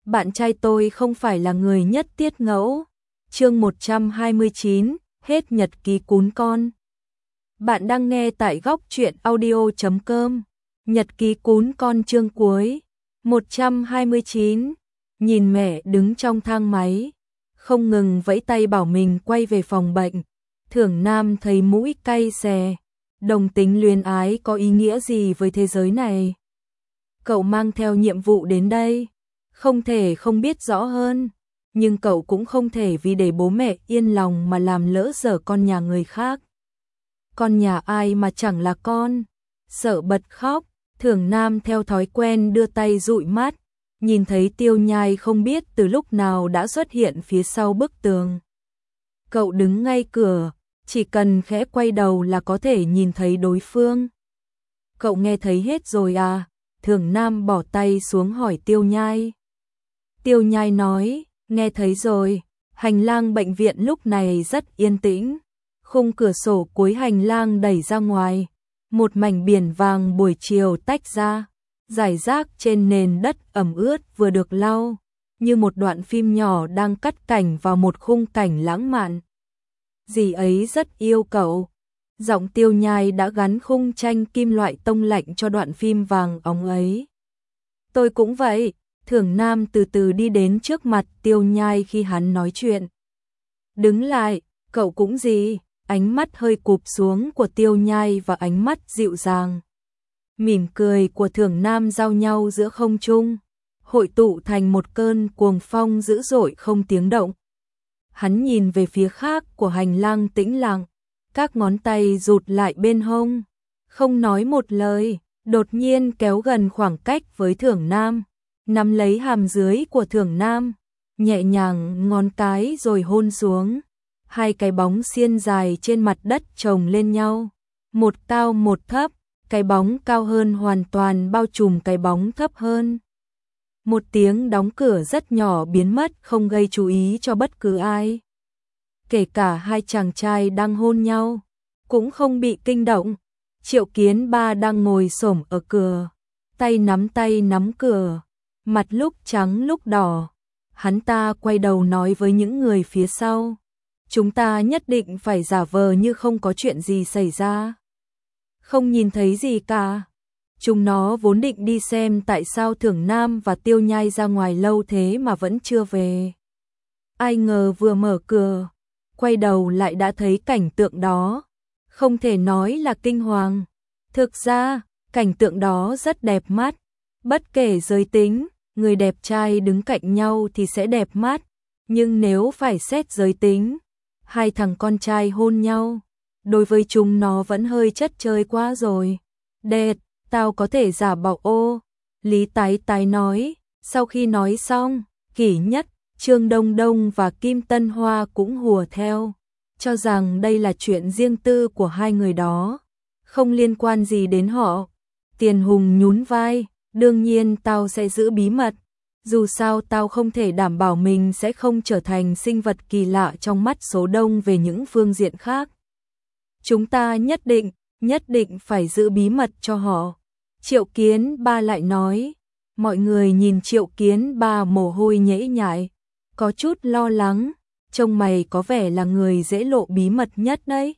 bạn trai tôi không phải là người nhất tiết ngẫu. Chương 129, hết nhật ký cún con. Bạn đang nghe tại góc truyện audio.com. Nhật ký cún con chương cuối. 129. Nhìn mẹ đứng trong thang máy, không ngừng vẫy tay bảo mình quay về phòng bệnh. Thưởng Nam thấy mũi cay xè. Đồng tính luyến ái có ý nghĩa gì với thế giới này? Cậu mang theo nhiệm vụ đến đây, không thể không biết rõ hơn, nhưng cậu cũng không thể vì để bố mẹ yên lòng mà làm lỡ dở con nhà người khác. Con nhà ai mà chẳng là con? Sợ bật khóc, Thưởng Nam theo thói quen đưa tay dụi mắt, nhìn thấy Tiêu Nhai không biết từ lúc nào đã xuất hiện phía sau bức tường. Cậu đứng ngay cửa, chỉ cần khẽ quay đầu là có thể nhìn thấy đối phương. Cậu nghe thấy hết rồi à? Thưởng Nam bỏ tay xuống hỏi Tiêu Nhai. Tiêu Nhai nói, nghe thấy rồi. Hành lang bệnh viện lúc này rất yên tĩnh. Khung cửa sổ cuối hành lang đẩy ra ngoài. Một mảnh biển vàng buổi chiều tách ra, rải rác trên nền đất ẩm ướt vừa được lau, như một đoạn phim nhỏ đang cắt cảnh vào một khung cảnh lãng mạn. Dì ấy rất yêu cậu. Giọng Tiêu Nhai đã gắn khung tranh kim loại tông lạnh cho đoạn phim vàng óng ấy. Tôi cũng vậy. Thưởng Nam từ từ đi đến trước mặt Tiêu Nhai khi hắn nói chuyện. Đứng lại, cậu cũng gì? Ánh mắt hơi cụp xuống của Tiêu Nhai và ánh mắt dịu dàng, mỉm cười của Thưởng Nam giao nhau giữa không trung, hội tụ thành một cơn cuồng phong dữ dội không tiếng động. Hắn nhìn về phía khác của hành lang tĩnh lặng, các ngón tay rụt lại bên hông, không nói một lời, đột nhiên kéo gần khoảng cách với Thưởng Nam, nắm lấy hàm dưới của Thưởng Nam, nhẹ nhàng ngón cái rồi hôn xuống. Hai cái bóng xiên dài trên mặt đất chồng lên nhau, một cao một thấp, cái bóng cao hơn hoàn toàn bao trùm cái bóng thấp hơn. Một tiếng đóng cửa rất nhỏ biến mất không gây chú ý cho bất cứ ai. Kể cả hai chàng trai đang hôn nhau, cũng không bị kinh động. Triệu Kiến Ba đang ngồi xổm ở cửa, tay nắm cửa, mặt lúc trắng lúc đỏ. Hắn ta quay đầu nói với những người phía sau. Chúng ta nhất định phải giả vờ như không có chuyện gì xảy ra. Không nhìn thấy gì cả. Chúng nó vốn định đi xem tại sao Thưởng Nam và Tiêu Nhai ra ngoài lâu thế mà vẫn chưa về. Ai ngờ vừa mở cửa, quay đầu lại đã thấy cảnh tượng đó. Không thể nói là kinh hoàng. Thực ra, cảnh tượng đó rất đẹp mắt. Bất kể giới tính, người đẹp trai đứng cạnh nhau thì sẽ đẹp mắt. Nhưng nếu phải xét giới tính, hai thằng con trai hôn nhau, đối với chúng nó vẫn hơi chất chơi quá rồi. Đệt, tao có thể giả bảo ô. Lý Tái Tái nói. Sau khi nói xong, Kỷ Nhất, Trương Đông Đông và Kim Tân Hoa cũng hùa theo, cho rằng đây là chuyện riêng tư của hai người đó, không liên quan gì đến họ. Tiền Hùng nhún vai, đương nhiên tao sẽ giữ bí mật. Dù sao tao không thể đảm bảo mình sẽ không trở thành sinh vật kỳ lạ trong mắt số đông về những phương diện khác. Chúng ta nhất định phải giữ bí mật cho họ. Triệu Kiến Ba lại nói. Mọi người nhìn Triệu Kiến Ba mồ hôi nhễ nhại, có chút lo lắng, trông mày có vẻ là người dễ lộ bí mật nhất đấy.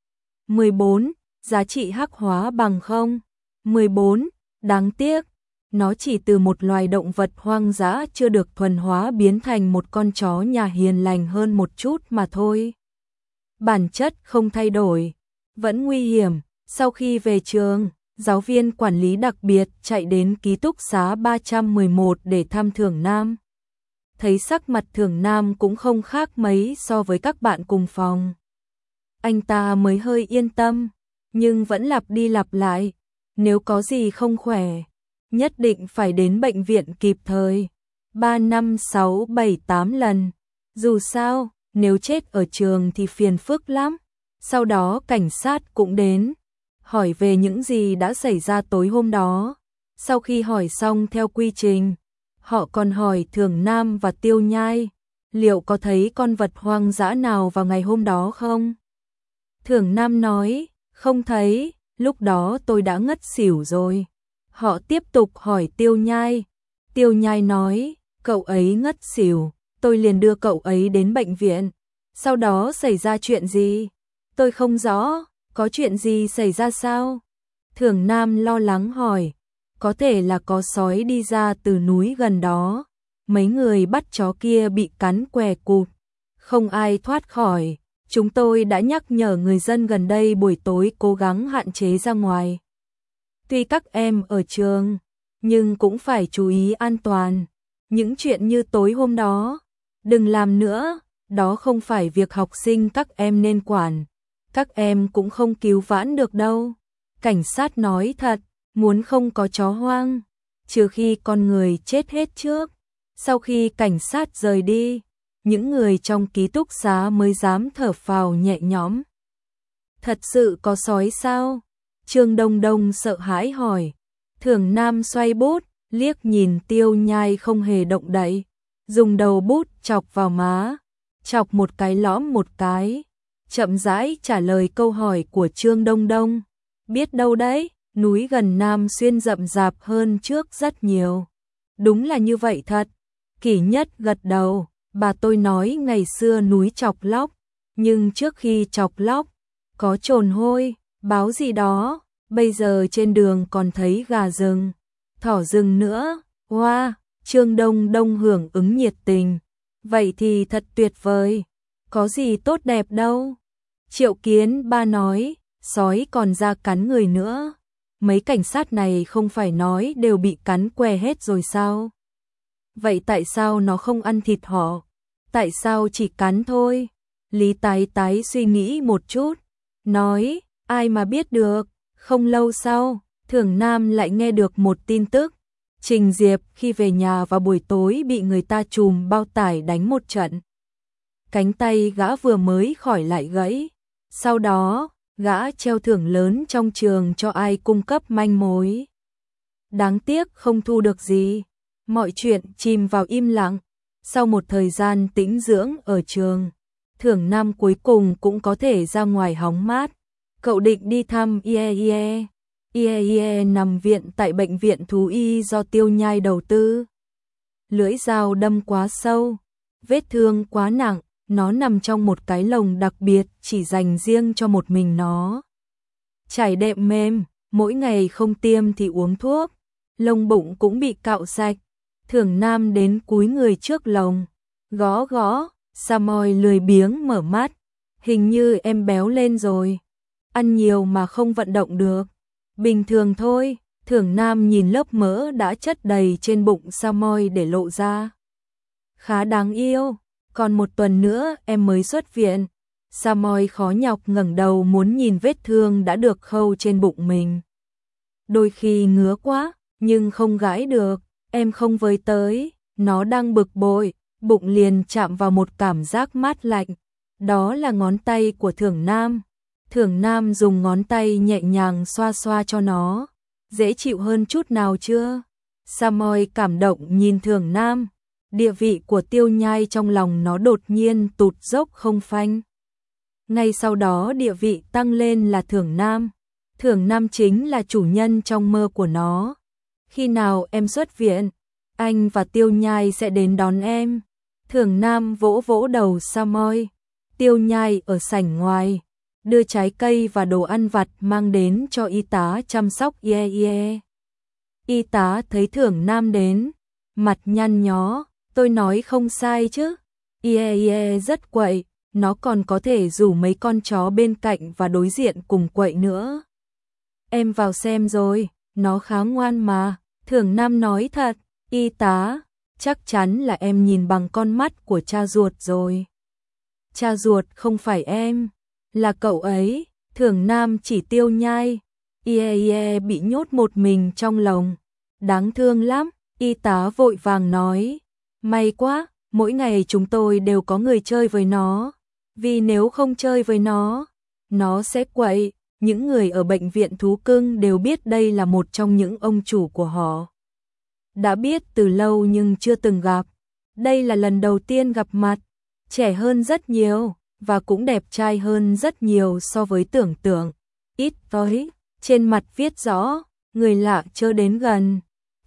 14. Giá trị hắc hóa bằng không? 14. Đáng tiếc. Nó chỉ từ một loài động vật hoang dã chưa được thuần hóa biến thành một con chó nhà hiền lành hơn một chút mà thôi. Bản chất không thay đổi, vẫn nguy hiểm. Sau khi về trường, giáo viên quản lý đặc biệt chạy đến ký túc xá 311 để thăm Thưởng Nam. Thấy sắc mặt Thưởng Nam cũng không khác mấy so với các bạn cùng phòng. Anh ta mới hơi yên tâm, nhưng vẫn lặp đi lặp lại. Nếu có gì không khỏe, nhất định phải đến bệnh viện kịp thời. 3, 5, 6, 7, 8 lần. Dù sao, nếu chết ở trường thì phiền phức lắm. Sau đó cảnh sát cũng đến, hỏi về những gì đã xảy ra tối hôm đó. Sau khi hỏi xong theo quy trình, họ còn hỏi Thưởng Nam và Tiêu Nhai, liệu có thấy con vật hoang dã nào vào ngày hôm đó không? Thưởng Nam nói, không thấy, lúc đó tôi đã ngất xỉu rồi. Họ tiếp tục hỏi Tiêu Nhai. Tiêu Nhai nói, Cậu ấy ngất xỉu, tôi liền đưa cậu ấy đến bệnh viện. Sau đó xảy ra chuyện gì? Tôi không rõ, có chuyện gì xảy ra sao? Thường Nam lo lắng hỏi. Có thể là có sói đi ra từ núi gần đó. Mấy người bắt chó kia bị cắn què cụt, không ai thoát khỏi. Chúng tôi đã nhắc nhở người dân gần đây buổi tối cố gắng hạn chế ra ngoài. Tuy các em ở trường, nhưng cũng phải chú ý an toàn. Những chuyện như tối hôm đó, đừng làm nữa, đó không phải việc học sinh các em nên quản. Các em cũng không cứu vãn được đâu. Cảnh sát nói thật, muốn không có chó hoang, trừ khi con người chết hết trước. Sau khi cảnh sát rời đi, những người trong ký túc xá mới dám thở phào nhẹ nhõm. Thật sự có sói sao? Trương Đông Đông sợ hãi hỏi. Thường Nam xoay bút, liếc nhìn Tiêu Nhai không hề động đậy, dùng đầu bút chọc vào má, chọc một cái lõm một cái, chậm rãi trả lời câu hỏi của Trương Đông Đông. Biết đâu đấy, núi gần Nam Xuyên rậm rạp hơn trước rất nhiều. Đúng là như vậy thật. Kỷ Nhất gật đầu. Bà tôi nói ngày xưa núi Chọc Lóc, nhưng trước khi Chọc Lóc có trồn hôi, báo gì đó, bây giờ trên đường còn thấy gà rừng, thỏ rừng nữa. Wow, Trương Đông Đông hưởng ứng nhiệt tình. Vậy thì thật tuyệt vời, có gì tốt đẹp đâu. Triệu Kiến Ba nói, sói còn ra cắn người nữa. Mấy cảnh sát này không phải nói đều bị cắn què hết rồi sao? Vậy tại sao nó không ăn thịt họ? Tại sao chỉ cắn thôi? Lý Tái Tái suy nghĩ một chút, nói, ai mà biết được. Không lâu sau, Thường Nam lại nghe được một tin tức. Trình Diệp khi về nhà vào buổi tối bị người ta trùm bao tải đánh một trận. Cánh tay gã vừa mới khỏi lại gãy. Sau đó, gã treo thưởng lớn trong trường cho ai cung cấp manh mối. Đáng tiếc không thu được gì. Mọi chuyện chìm vào im lặng. Sau một thời gian tĩnh dưỡng ở trường, Thường Nam cuối cùng cũng có thể ra ngoài hóng mát. Cậu định đi thăm IEIE. IEIE nằm viện tại bệnh viện thú y do Tiêu Nhai đầu tư. Lưỡi dao đâm quá sâu, vết thương quá nặng, nó nằm trong một cái lồng đặc biệt chỉ dành riêng cho một mình nó. Trải đệm mềm, mỗi ngày không tiêm thì uống thuốc, lông bụng cũng bị cạo sạch. Thường Nam đến cúi người trước lồng, gõ gõ, Samoy lười biếng mở mắt. Hình như em béo lên rồi, ăn nhiều mà không vận động được. Bình thường thôi. Thường Nam nhìn lớp mỡ đã chất đầy trên bụng Samoy để lộ ra. Khá đáng yêu, còn một tuần nữa em mới xuất viện. Samoy khó nhọc ngẩng đầu muốn nhìn vết thương đã được khâu trên bụng mình. Đôi khi ngứa quá, nhưng không gãi được, em không với tới. Nó đang bực bội, bụng liền chạm vào một cảm giác mát lạnh. Đó là ngón tay của Thường Nam. Thường Nam dùng ngón tay nhẹ nhàng xoa xoa cho nó. Dễ chịu hơn chút nào chưa? Samoy cảm động nhìn Thường Nam. Địa vị của Tiêu Nhai trong lòng nó đột nhiên tụt dốc không phanh. Ngay sau đó địa vị tăng lên là Thường Nam. Thường Nam chính là chủ nhân trong mơ của nó. Khi nào em xuất viện, anh và Tiêu Nhai sẽ đến đón em. Thường Nam vỗ vỗ đầu Samoy. Tiêu Nhai ở sảnh ngoài, đưa trái cây và đồ ăn vặt mang đến cho y tá chăm sóc IEIE. Y tá thấy Thường Nam đến, mặt nhăn nhó, tôi nói không sai chứ. IEIE rất quậy, nó còn có thể rủ mấy con chó bên cạnh và đối diện cùng quậy nữa. Em vào xem rồi, nó khá ngoan mà. Thường Nam nói thật. Y tá, chắc chắn là em nhìn bằng con mắt của cha ruột rồi. Cha ruột không phải em, là cậu ấy. Thường Nam chỉ Tiêu Nhai. IEIE bị nhốt một mình trong lồng, đáng thương lắm. Y tá vội vàng nói, may quá, mỗi ngày chúng tôi đều có người chơi với nó, vì nếu không chơi với nó sẽ quậy. Những người ở bệnh viện thú cưng đều biết đây là một trong những ông chủ của họ. Đã biết từ lâu nhưng chưa từng gặp. Đây là lần đầu tiên gặp mặt. Trẻ hơn rất nhiều, và cũng đẹp trai hơn rất nhiều so với tưởng tượng. Ít tới, trên mặt viết rõ, người lạ chớ đến gần.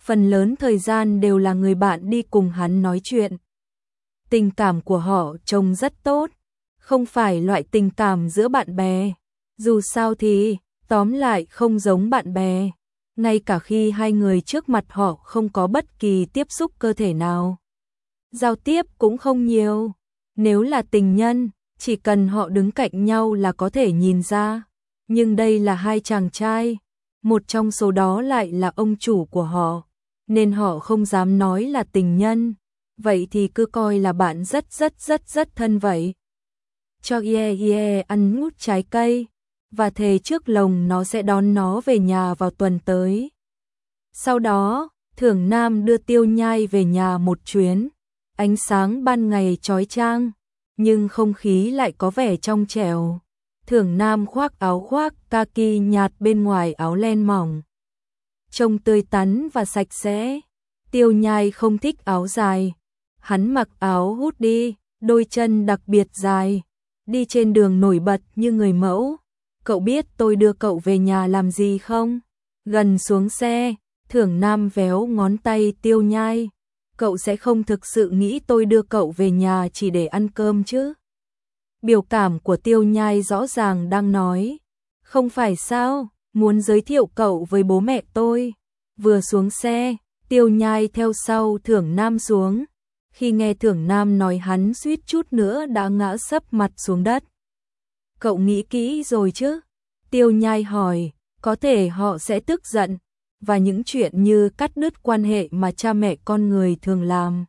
phần lớn thời gian đều là người bạn đi cùng hắn nói chuyện. Tình cảm của họ trông rất tốt, không phải loại tình cảm giữa bạn bè. Dù sao thì, tóm lại không giống bạn bè. Ngay cả khi hai người trước mặt họ không có bất kỳ tiếp xúc cơ thể nào. Giao tiếp cũng không nhiều. Nếu là tình nhân, chỉ cần họ đứng cạnh nhau là có thể nhìn ra. Nhưng đây là hai chàng trai, một trong số đó lại là ông chủ của họ, nên họ không dám nói là tình nhân. Vậy thì cứ coi là bạn rất thân vậy. Cho ăn ngút trái cây, và thề trước lồng nó sẽ đón nó về nhà vào tuần tới. Sau đó, Thưởng Nam đưa Tiêu Nhai về nhà một chuyến. Ánh sáng ban ngày chói chang, nhưng không khí lại có vẻ trong trẻo. Thưởng Nam khoác áo khoác kaki nhạt bên ngoài áo len mỏng, trông tươi tắn và sạch sẽ. Tiêu Nhai không thích áo dài, hắn mặc áo hoodie, đôi chân đặc biệt dài, đi trên đường nổi bật như người mẫu. Cậu biết tôi đưa cậu về nhà làm gì không? Gần xuống xe, Thưởng Nam véo ngón tay Tiêu Nhai. Cậu sẽ không thực sự nghĩ tôi đưa cậu về nhà chỉ để ăn cơm chứ? Biểu cảm của Tiêu Nhai rõ ràng đang nói, không phải sao, muốn giới thiệu cậu với bố mẹ tôi. Vừa xuống xe, Tiêu Nhai theo sau Thưởng Nam xuống. Khi nghe Thưởng Nam nói hắn suýt chút nữa đã ngã sấp mặt xuống đất. Cậu nghĩ kỹ rồi chứ? Tiêu Nhai hỏi, có thể họ sẽ tức giận, và những chuyện như cắt đứt quan hệ mà cha mẹ con người thường làm.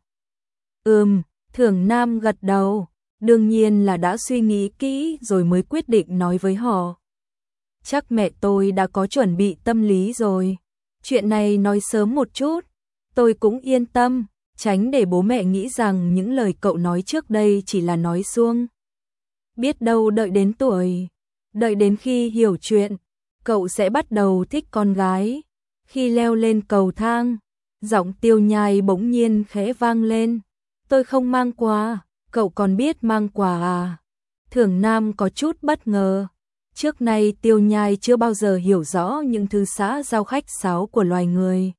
Thưởng Nam gật đầu, đương nhiên là đã suy nghĩ kỹ rồi mới quyết định nói với họ. Chắc mẹ tôi đã có chuẩn bị tâm lý rồi. Chuyện này nói sớm một chút, tôi cũng yên tâm, tránh để bố mẹ nghĩ rằng những lời cậu nói trước đây chỉ là nói suông. Biết đâu đợi đến tuổi, đợi đến khi hiểu chuyện, cậu sẽ bắt đầu thích con gái. Khi leo lên cầu thang, giọng Tiêu Nhai bỗng nhiên khẽ vang lên. Tôi không mang quà, cậu còn biết mang quà à? Thưởng Nam có chút bất ngờ. Trước nay Tiêu Nhai chưa bao giờ hiểu rõ những thứ xã giao khách sáo của loài người.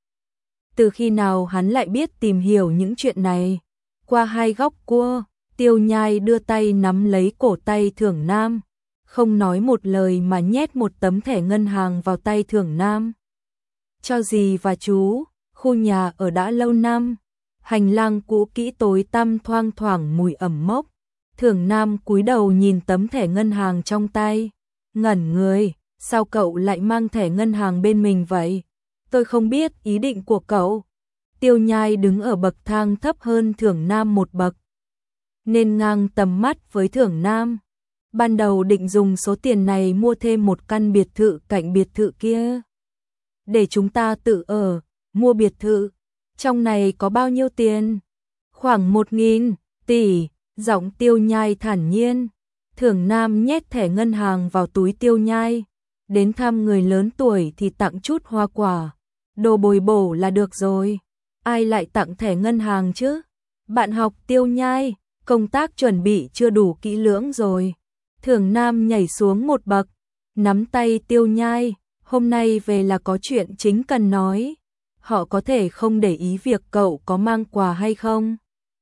Từ khi nào hắn lại biết tìm hiểu những chuyện này? Qua hai góc cua, Tiêu Nhai đưa tay nắm lấy cổ tay Thưởng Nam, không nói một lời mà nhét một tấm thẻ ngân hàng vào tay Thưởng Nam. Cho dì và chú, khu nhà ở đã lâu năm, hành lang cũ kỹ tối tăm thoang thoảng mùi ẩm mốc. Thưởng Nam cúi đầu nhìn tấm thẻ ngân hàng trong tay, ngẩn người, sao cậu lại mang thẻ ngân hàng bên mình vậy? Tôi không biết ý định của cậu. Tiêu Nhai đứng ở bậc thang thấp hơn Thưởng Nam một bậc, nên ngang tầm mắt với Thưởng Nam. Ban đầu định dùng số tiền này mua thêm một căn biệt thự cạnh biệt thự kia, để chúng ta tự ở. Mua biệt thự, trong này có bao nhiêu tiền? Khoảng 1.000 tỷ, giọng Tiêu Nhai thản nhiên. Thưởng Nam nhét thẻ ngân hàng vào túi Tiêu Nhai. Đến thăm người lớn tuổi thì tặng chút hoa quả, đồ bồi bổ là được rồi. Ai lại tặng thẻ ngân hàng chứ? Bạn học Tiêu Nhai, công tác chuẩn bị chưa đủ kỹ lưỡng rồi. Thưởng Nam nhảy xuống một bậc, nắm tay Tiêu Nhai. Hôm nay về là có chuyện chính cần nói. Họ có thể không để ý việc cậu có mang quà hay không.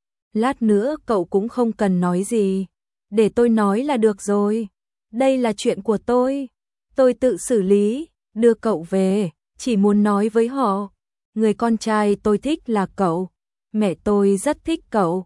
Lát nữa cậu cũng không cần nói gì, để tôi nói là được rồi. Đây là chuyện của tôi tự xử lý. Đưa cậu về, chỉ muốn nói với họ, người con trai tôi thích là cậu. Mẹ tôi rất thích cậu.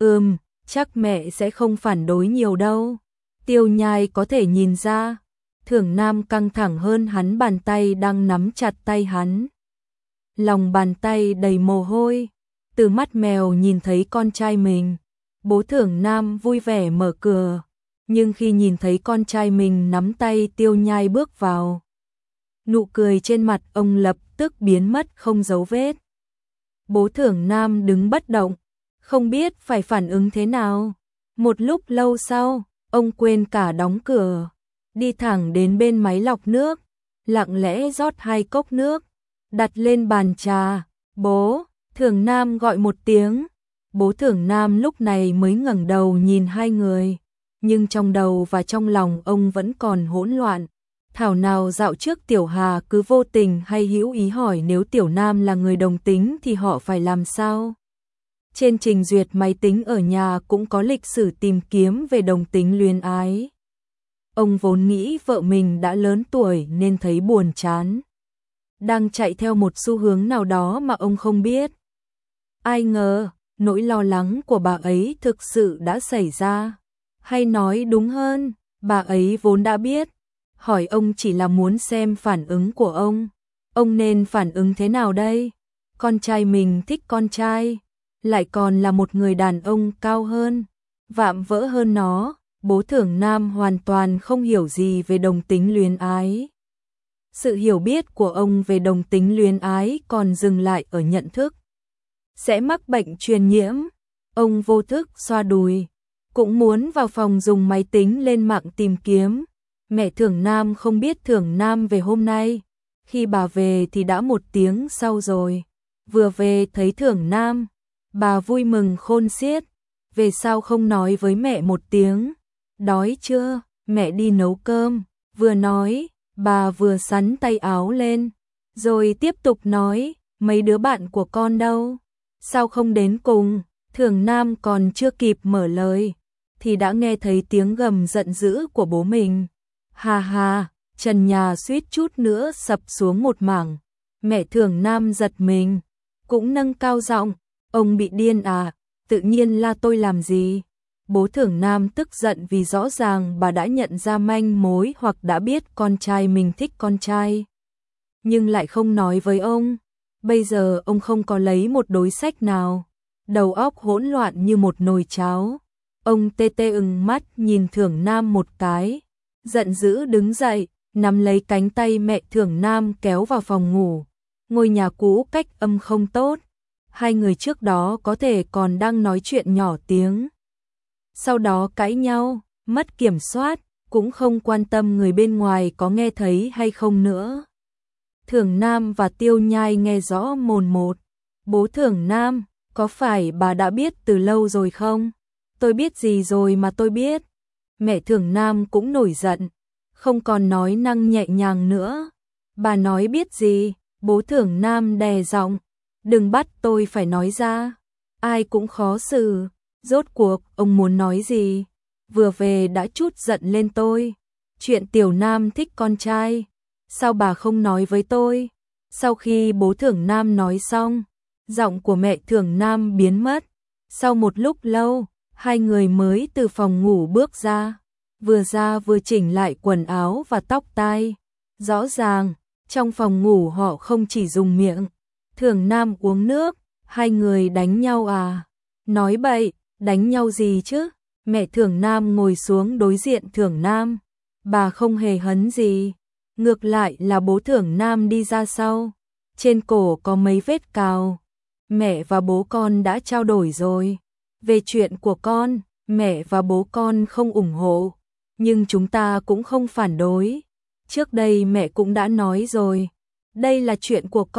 Chắc mẹ sẽ không phản đối nhiều đâu. Tiêu Nhai có thể nhìn ra. Thưởng Nam căng thẳng hơn hắn, bàn tay đang nắm chặt tay hắn. Lòng bàn tay đầy mồ hôi. Từ mắt mèo nhìn thấy con trai mình, bố Thưởng Nam vui vẻ mở cửa. Nhưng khi nhìn thấy con trai mình nắm tay Tiêu Nhai bước vào, nụ cười trên mặt ông lập tức biến mất không dấu vết. Bố Thưởng Nam đứng bất động, không biết phải phản ứng thế nào. Một lúc lâu sau, ông quên cả đóng cửa, đi thẳng đến bên máy lọc nước, lặng lẽ rót 2 cốc nước, đặt lên bàn trà. Bố, Thưởng Nam gọi một tiếng. Bố Thưởng Nam lúc này mới ngẩng đầu nhìn hai người, nhưng trong đầu và trong lòng ông vẫn còn hỗn loạn. Thảo nào dạo trước Tiểu Hà cứ vô tình hay hữu ý hỏi nếu Tiểu Nam là người đồng tính thì họ phải làm sao? Trên trình duyệt máy tính ở nhà cũng có lịch sử tìm kiếm về đồng tính luyến ái. Ông vốn nghĩ vợ mình đã lớn tuổi nên thấy buồn chán, đang chạy theo một xu hướng nào đó mà ông không biết. Ai ngờ, nỗi lo lắng của bà ấy thực sự đã xảy ra. Hay nói đúng hơn, bà ấy vốn đã biết. Hỏi ông chỉ là muốn xem phản ứng của ông. Ông nên phản ứng thế nào đây? Con trai mình thích con trai, lại còn là một người đàn ông cao hơn, vạm vỡ hơn nó. Bố Thưởng Nam hoàn toàn không hiểu gì về đồng tính luyến ái. Sự hiểu biết của ông về đồng tính luyến ái còn dừng lại ở nhận thức sẽ mắc bệnh truyền nhiễm. Ông vô thức xoa đùi, cũng muốn vào phòng dùng máy tính lên mạng tìm kiếm. Mẹ Thưởng Nam không biết Thưởng Nam về hôm nay. Khi bà về thì đã 1 tiếng sau rồi. Vừa về thấy Thưởng Nam, bà vui mừng khôn xiết. Về sao không nói với mẹ 1 tiếng? Đói chưa? Mẹ đi nấu cơm. Vừa nói, bà vừa xắn tay áo lên, rồi tiếp tục nói, mấy đứa bạn của con đâu? Sao không đến cùng? Thưởng Nam còn chưa kịp mở lời, thì đã nghe thấy tiếng gầm giận dữ của bố mình. Hà hà, trần nhà suýt chút nữa sập xuống một mảng. Mẹ Thưởng Nam giật mình, cũng nâng cao giọng, ông bị điên à, tự nhiên la tôi làm gì? Bố Thưởng Nam tức giận vì rõ ràng bà đã nhận ra manh mối hoặc đã biết con trai mình thích con trai, nhưng lại không nói với ông. Bây giờ ông không có lấy một đối sách nào, đầu óc hỗn loạn như một nồi cháo. Ông tê tê ửng mắt nhìn Thưởng Nam một cái, giận dữ đứng dậy, nắm lấy cánh tay mẹ Thưởng Nam kéo vào phòng ngủ. Ngôi nhà cũ cách âm không tốt, hai người trước đó có thể còn đang nói chuyện nhỏ tiếng, sau đó cãi nhau, mất kiểm soát, cũng không quan tâm người bên ngoài có nghe thấy hay không nữa. Thưởng Nam và Tiêu Nhai nghe rõ mồn một. Bố Thưởng Nam, có phải bà đã biết từ lâu rồi không? Tôi biết gì rồi mà tôi biết? Mẹ Thưởng Nam cũng nổi giận, không còn nói năng nhẹ nhàng nữa. Bà nói biết gì? Bố Thưởng Nam đè giọng, đừng bắt tôi phải nói ra. Ai cũng khó xử. Rốt cuộc ông muốn nói gì? Vừa về đã trút giận lên tôi. Chuyện Tiểu Nam thích con trai, sao bà không nói với tôi? Sau khi bố Thưởng Nam nói xong, giọng của mẹ Thưởng Nam biến mất. Sau một lúc lâu, hai người mới từ phòng ngủ bước ra. Vừa ra vừa chỉnh lại quần áo và tóc tai. Rõ ràng, trong phòng ngủ họ không chỉ dùng miệng. Thưởng Nam uống nước, hai người đánh nhau à? Nói bậy, đánh nhau gì chứ? Mẹ Thưởng Nam ngồi xuống đối diện Thưởng Nam. Bà không hề hấn gì. Ngược lại là bố Thưởng Nam đi ra sau. Trên cổ có mấy vết cào. Mẹ và bố con đã trao đổi rồi. Về chuyện của con, mẹ và bố con không ủng hộ. Nhưng chúng ta cũng không phản đối. Trước đây mẹ cũng đã nói rồi. Đây là chuyện của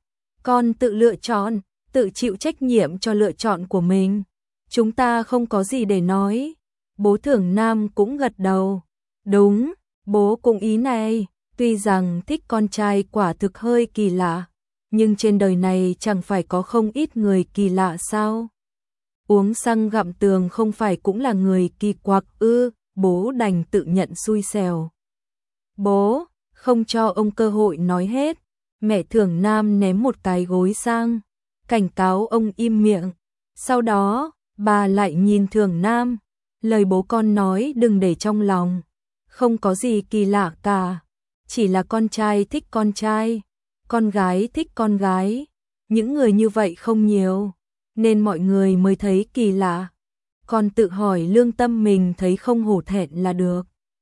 con tự lựa chọn, tự chịu trách nhiệm cho lựa chọn của mình. Chúng ta không có gì để nói. Bố Thưởng Nam cũng gật đầu. Đúng, bố cũng ý này. Tuy rằng thích con trai quả thực hơi kỳ lạ, nhưng trên đời này chẳng phải có không ít người kỳ lạ sao? Uống xăng gặm tường không phải cũng là người kỳ quặc ư? Bố đành tự nhận xui xẻo. Bố, không cho ông cơ hội nói hết. Mẹ Thưởng Nam ném một cái gối sang, cảnh cáo ông im miệng. Sau đó, bà lại nhìn Thưởng Nam. Lời bố con nói đừng để trong lòng. Không có gì kỳ lạ cả. Chỉ là con trai thích con trai, con gái thích con gái. Những người như vậy không nhiều, nên mọi người mới thấy kỳ lạ. Còn tự hỏi lương tâm mình thấy không hổ thẹn là được.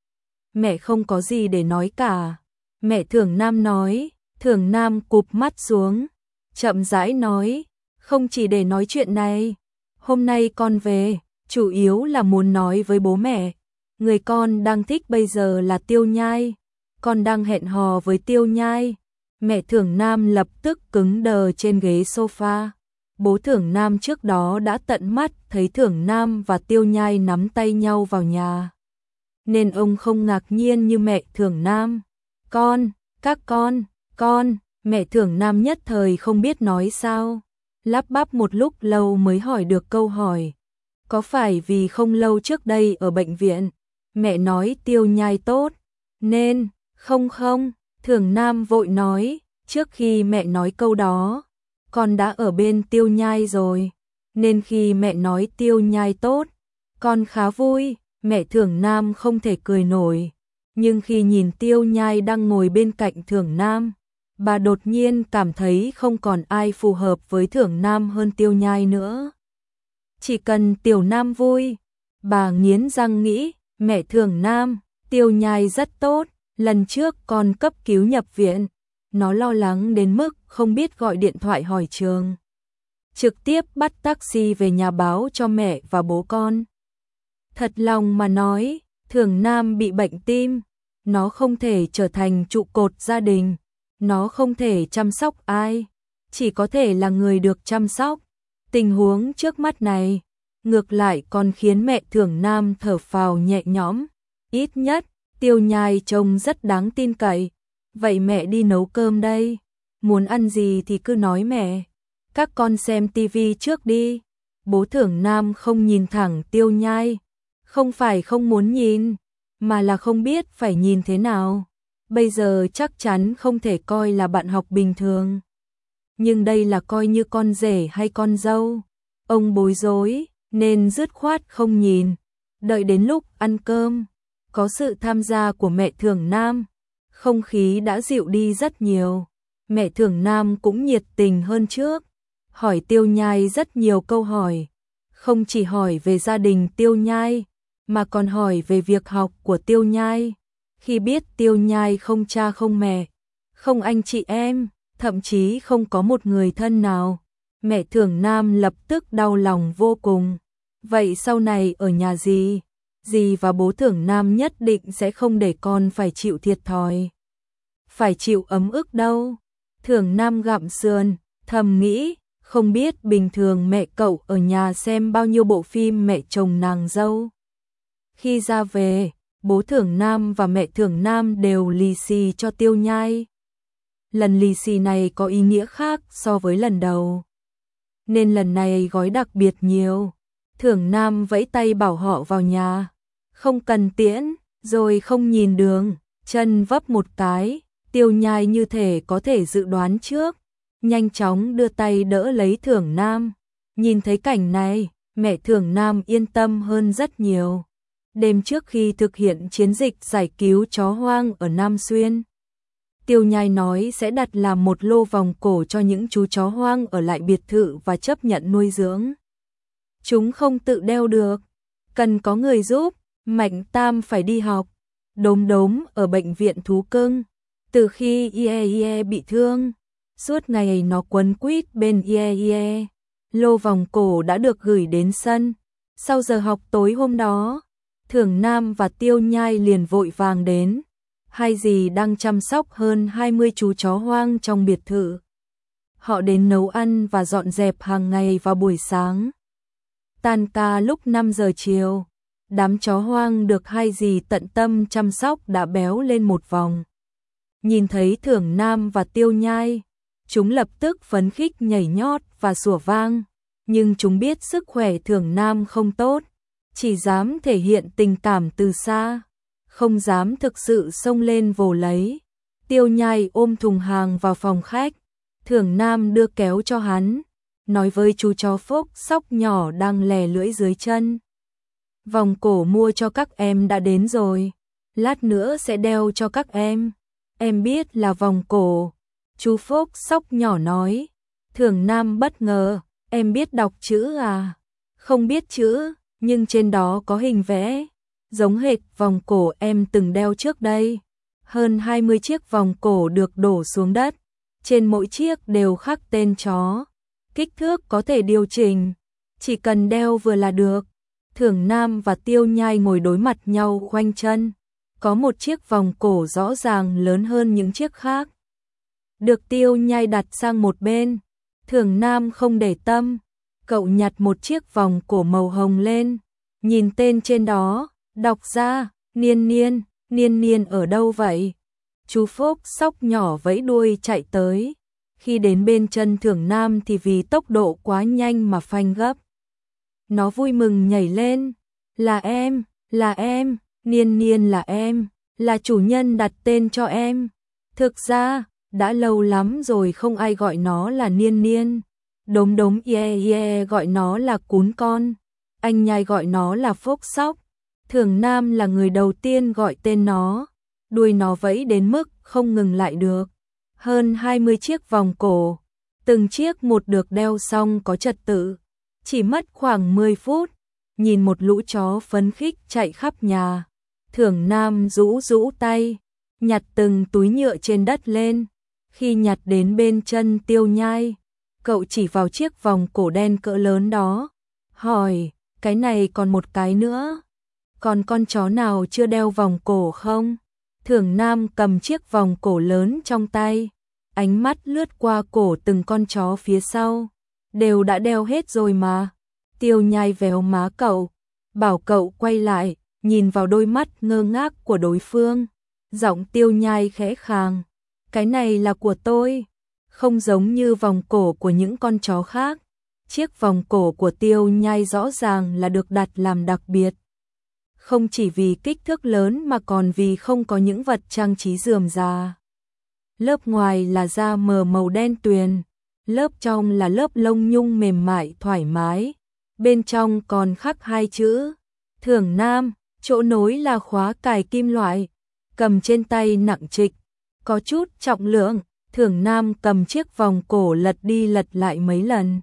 Mẹ không có gì để nói cả. Mẹ Thưởng Nam nói. Thưởng Nam cụp mắt xuống, chậm rãi nói, không chỉ để nói chuyện này. Hôm nay con về, chủ yếu là muốn nói với bố mẹ. Người con đang thích bây giờ là Tiêu Nhai. Con đang hẹn hò với Tiêu Nhai. Mẹ Thưởng Nam lập tức cứng đờ trên ghế sofa. Bố Thưởng Nam trước đó đã tận mắt thấy Thưởng Nam và Tiêu Nhai nắm tay nhau vào nhà, nên ông không ngạc nhiên như mẹ Thưởng Nam. Các con, mẹ Thưởng Nam nhất thời không biết nói sao, lắp bắp một lúc lâu mới hỏi được câu hỏi. Có phải vì không lâu trước đây ở bệnh viện, mẹ nói Tiêu Nhai tốt, nên, không, Thưởng Nam vội nói, trước khi mẹ nói câu đó, con đã ở bên Tiêu Nhai rồi, nên khi mẹ nói Tiêu Nhai tốt, con khá vui, mẹ Thưởng Nam không thể cười nổi. Nhưng khi nhìn Tiêu Nhai đang ngồi bên cạnh Thưởng Nam, bà đột nhiên cảm thấy không còn ai phù hợp với Thưởng Nam hơn Tiêu Nhai nữa. Chỉ cần Tiểu Nam vui, bà nghiến răng nghĩ, mẹ Thưởng Nam, Tiêu Nhai rất tốt, lần trước con cấp cứu nhập viện, nó lo lắng đến mức không biết gọi điện thoại hỏi trường. Trực tiếp bắt taxi về nhà báo cho mẹ và bố con. Thật lòng mà nói, Thưởng Nam bị bệnh tim, nó không thể trở thành trụ cột gia đình, nó không thể chăm sóc ai, chỉ có thể là người được chăm sóc. Tình huống trước mắt này, ngược lại còn khiến mẹ Thưởng Nam thở phào nhẹ nhõm, ít nhất Tiêu Nhai trông rất đáng tin cậy. Vậy mẹ đi nấu cơm đây, muốn ăn gì thì cứ nói mẹ, các con xem tivi trước đi. Bố Thưởng Nam không nhìn thẳng Tiêu Nhai, không phải không muốn nhìn, mà là không biết phải nhìn thế nào. Bây giờ chắc chắn không thể coi là bạn học bình thường, nhưng đây là coi như con rể hay con dâu. Ông bối rối nên dứt khoát không nhìn. Đợi đến lúc ăn cơm, có sự tham gia của mẹ Thưởng Nam, không khí đã dịu đi rất nhiều. Mẹ Thưởng Nam cũng nhiệt tình hơn trước, hỏi Tiêu Nhai rất nhiều câu hỏi, không chỉ hỏi về gia đình Tiêu Nhai, mà còn hỏi về việc học của Tiêu Nhai. Khi biết Tiêu Nhai không cha không mẹ, không anh chị em, thậm chí không có một người thân nào, mẹ Thưởng Nam lập tức đau lòng vô cùng. Vậy sau này ở nhà dì và bố Thưởng Nam nhất định sẽ không để con phải chịu thiệt thòi, phải chịu ấm ức đâu. Thưởng Nam gặm sườn, thầm nghĩ, không biết bình thường mẹ cậu ở nhà xem bao nhiêu bộ phim mẹ chồng nàng dâu. Khi ra về, bố Thưởng Nam và mẹ Thưởng Nam đều lì xì cho Tiêu Nhai. Lần lì xì này có ý nghĩa khác so với lần đầu, nên lần này gói đặc biệt nhiều. Thưởng Nam vẫy tay bảo họ vào nhà, không cần tiễn, rồi không nhìn đường, chân vấp một cái. Tiêu Nhai như thể có thể dự đoán trước, nhanh chóng đưa tay đỡ lấy Thưởng Nam. Nhìn thấy cảnh này, mẹ Thưởng Nam yên tâm hơn rất nhiều. Đêm trước khi thực hiện chiến dịch giải cứu chó hoang ở Nam Xuyên, Tiêu Nhai nói sẽ đặt làm một lô vòng cổ cho những chú chó hoang ở lại biệt thự và chấp nhận nuôi dưỡng. Chúng không tự đeo được, cần có người giúp. Mạnh Tam phải đi học, Đốm Đốm ở bệnh viện thú cưng. Từ khi Ie bị thương, suốt ngày nó quấn quýt bên Ie. Lô vòng cổ đã được gửi đến sân. Sau giờ học tối hôm đó, Thưởng Nam và Tiêu Nhai liền vội vàng đến. Hai dì đang chăm sóc hơn 20 chú chó hoang trong biệt thự. Họ đến nấu ăn và dọn dẹp hàng ngày vào buổi sáng. Tan ca lúc 5 giờ chiều, đám chó hoang được hai dì tận tâm chăm sóc đã béo lên một vòng. Nhìn thấy Thưởng Nam và Tiêu Nhai, chúng lập tức phấn khích nhảy nhót và sủa vang, nhưng chúng biết sức khỏe Thưởng Nam không tốt, chỉ dám thể hiện tình cảm từ xa, không dám thực sự xông lên vồ lấy. Tiêu Nhai ôm thùng hàng vào phòng khách, Thưởng Nam đưa kéo cho hắn, nói với chú chó phốc sóc nhỏ đang lè lưỡi dưới chân. Vòng cổ mua cho các em đã đến rồi, lát nữa sẽ đeo cho các em. Em biết là vòng cổ, chú phốc sóc nhỏ nói. Thưởng Nam bất ngờ, em biết đọc chữ à? Không biết chữ, nhưng trên đó có hình vẽ, giống hệt vòng cổ em từng đeo trước đây. Hơn 20 chiếc vòng cổ được đổ xuống đất, trên mỗi chiếc đều khắc tên chó. Kích thước có thể điều chỉnh, chỉ cần đeo vừa là được. Thưởng Nam và Tiêu Nhai ngồi đối mặt nhau khoanh chân. Có một chiếc vòng cổ rõ ràng lớn hơn những chiếc khác, được Tiêu Nhai đặt sang một bên. Thưởng Nam không để tâm, cậu nhặt một chiếc vòng cổ màu hồng lên, nhìn tên trên đó, đọc ra, Niên Niên. Niên Niên ở đâu vậy? Chú Phúc sóc nhỏ vẫy đuôi chạy tới. Khi đến bên chân Thưởng Nam thì vì tốc độ quá nhanh mà phanh gấp. Nó vui mừng nhảy lên. Là em, Niên Niên là em, là chủ nhân đặt tên cho em. Thực ra, đã lâu lắm rồi không ai gọi nó là Niên Niên. Đốm Đốm gọi nó là Cún Con. Anh Nhai gọi nó là Phúc Sóc. Thưởng Nam là người đầu tiên gọi tên nó. Đuôi nó vẫy đến mức không ngừng lại được. Hơn 20 chiếc vòng cổ, từng chiếc một được đeo xong có trật tự. Chỉ mất khoảng 10 phút, nhìn một lũ chó phấn khích chạy khắp nhà. Thưởng Nam rũ rũ tay, nhặt từng túi nhựa trên đất lên. Khi nhặt đến bên chân Tiêu Nhai, cậu chỉ vào chiếc vòng cổ đen cỡ lớn đó, hỏi, cái này còn một cái nữa. Còn con chó nào chưa đeo vòng cổ không? Thưởng Nam cầm chiếc vòng cổ lớn trong tay, ánh mắt lướt qua cổ từng con chó phía sau. Đều đã đeo hết rồi mà. Tiêu Nhai véo má cậu, bảo cậu quay lại, nhìn vào đôi mắt ngơ ngác của đối phương. Giọng Tiêu Nhai khẽ khàng, cái này là của tôi. Không giống như vòng cổ của những con chó khác, chiếc vòng cổ của Tiêu Nhai rõ ràng là được đặt làm đặc biệt. Không chỉ vì kích thước lớn mà còn vì không có những vật trang trí rườm rà. Lớp ngoài là da mờ màu đen tuyền, lớp trong là lớp lông nhung mềm mại thoải mái. Bên trong còn khắc hai chữ Thưởng Nam, chỗ nối là khóa cài kim loại, cầm trên tay nặng trịch, có chút trọng lượng. Thưởng Nam cầm chiếc vòng cổ lật đi lật lại mấy lần.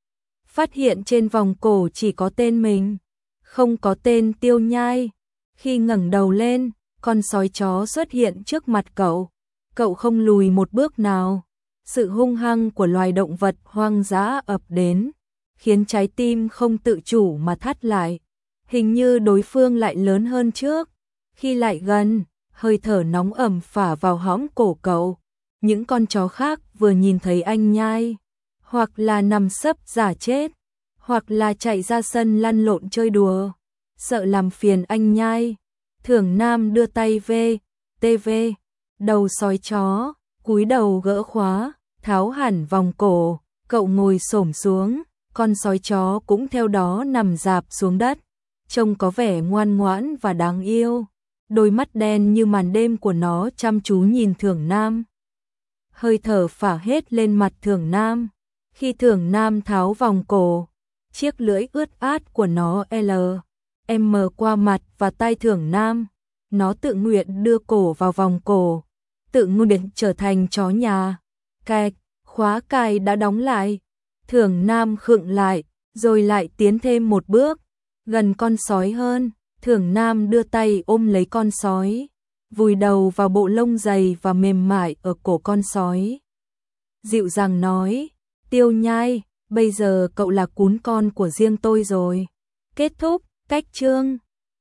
Phát hiện trên vòng cổ chỉ có tên mình, không có tên Tiêu Nhai. Khi ngẩng đầu lên, con sói chó xuất hiện trước mặt cậu. Cậu không lùi một bước nào. Sự hung hăng của loài động vật hoang dã ập đến, khiến trái tim không tự chủ mà thắt lại. Hình như đối phương lại lớn hơn trước. Khi lại gần, hơi thở nóng ẩm phả vào hõm cổ cậu. Những con chó khác vừa nhìn thấy anh Nhai, hoặc là nằm sấp giả chết, hoặc là chạy ra sân lăn lộn chơi đùa, sợ làm phiền anh Nhai. Thưởng Nam đưa tay về, đầu sói chó, cúi đầu gỡ khóa, tháo hẳn vòng cổ, cậu ngồi xổm xuống, con sói chó cũng theo đó nằm rạp xuống đất, trông có vẻ ngoan ngoãn và đáng yêu. Đôi mắt đen như màn đêm của nó chăm chú nhìn Thưởng Nam. Hơi thở phả hết lên mặt Thưởng Nam. Khi Thưởng Nam tháo vòng cổ, chiếc lưỡi ướt át của nó M qua mặt và tai Thưởng Nam. Nó tự nguyện đưa cổ vào vòng cổ, tự nguyện trở thành chó nhà. Cạch, khóa cài đã đóng lại. Thưởng Nam khựng lại, rồi lại tiến thêm một bước, gần con sói hơn. Thưởng Nam đưa tay ôm lấy con sói, vùi đầu vào bộ lông dày và mềm mại ở cổ con sói. Dịu dàng nói, Tiêu Nhai, bây giờ cậu là cún con của riêng tôi rồi. Kết thúc, cách chương.